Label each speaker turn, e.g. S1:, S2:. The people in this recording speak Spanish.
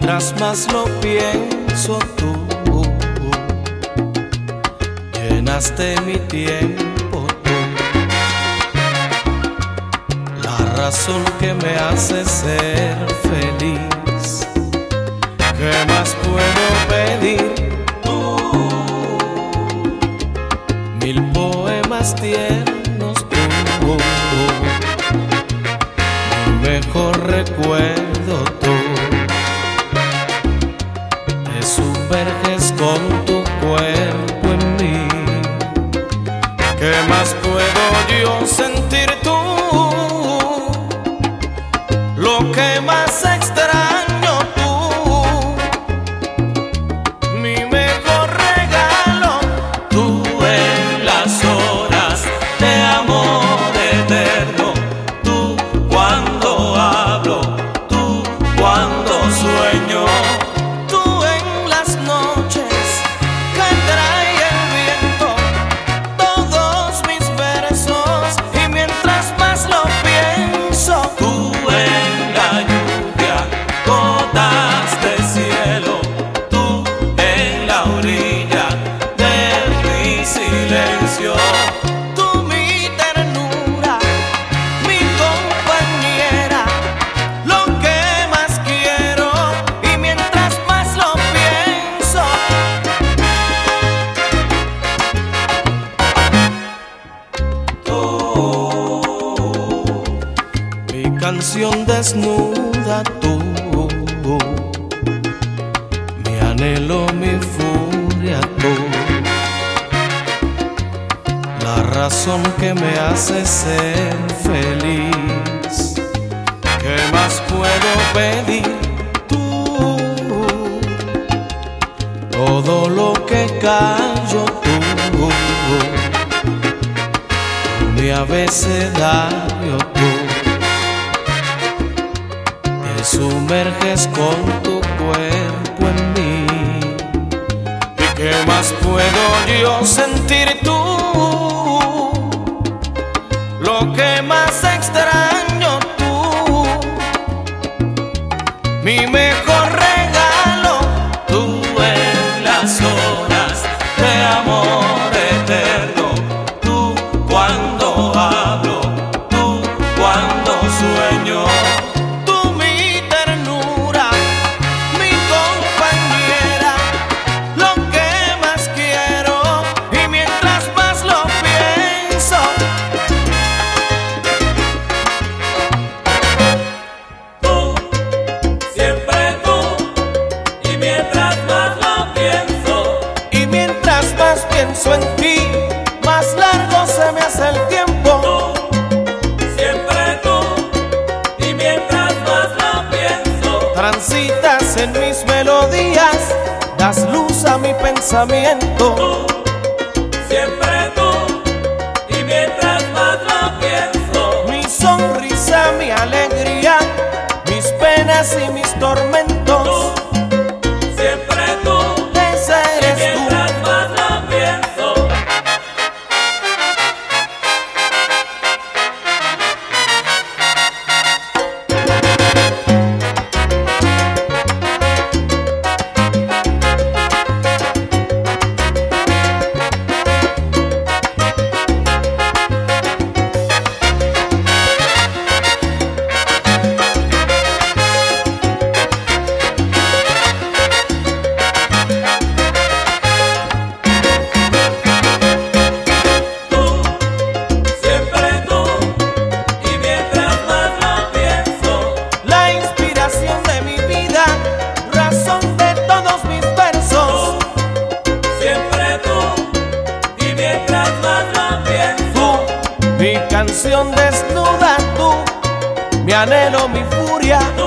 S1: Mientras más lo pienso, tú llenaste mi tiempo, tú, la razón que me hace ser feliz. ¿Qué más puedo pedir? Tú, mil poemas tiernos, tú, mi mejor recuerdo, tú. Te sumerges con tu cuerpo en mí. ¿Qué más puedo yo sentir, tú? Lo que más extraño, tú, mi mejor regalo, tú en las horas de amor eterno, tú cuando hablo, tú cuando sueño, tú en las noches que trae el viento todos mis versos, y mientras más lo pienso, tú en la lluvia, gotas de cielo, tú en la orilla de mi silencio, tú mi ternura, mi compañera, lo que más quiero, y mientras más lo pienso, tú, mi canción desnuda, tú, mi anhelo, mi furia, tú, la razón que me hace ser feliz. ¿Qué más puedo pedir? Tú, todo lo que callo, tú, mi abecedario, tú, te sumerges con tu cuerpo en mí. ¿Y qué más puedo yo sentir, tú? Lo que más extraño, tú, mi mejor regalo, tú en las horas de amor eterno, tú cuando hablo, tú cuando sueño, tú mi ternura, mi compañera, lo que más quiero, y mientras más lo pienso,
S2: Tú, siempre tú, y mientras más lo pienso,
S1: y mientras más pienso en ti, más largo se me hace el tiempo.
S2: tú, siempre tú, y mientras más lo pienso,
S1: Transitas en mis melodías, das luz a mi pensamiento.
S2: tú, siempre tú, y mientras más lo pienso,
S1: Mi sonrisa, mi alegría, mis penas y mis tormentos,
S2: siempre tú,
S1: esa
S2: y
S1: eres tú.
S2: mientras más lo pienso.
S1: La inspiración de mi vida, razón de todos mis versos,
S2: Siempre tú, y mientras más lo pienso,
S1: tú, mi canción desnuda, tú, mi anhelo, mi furia,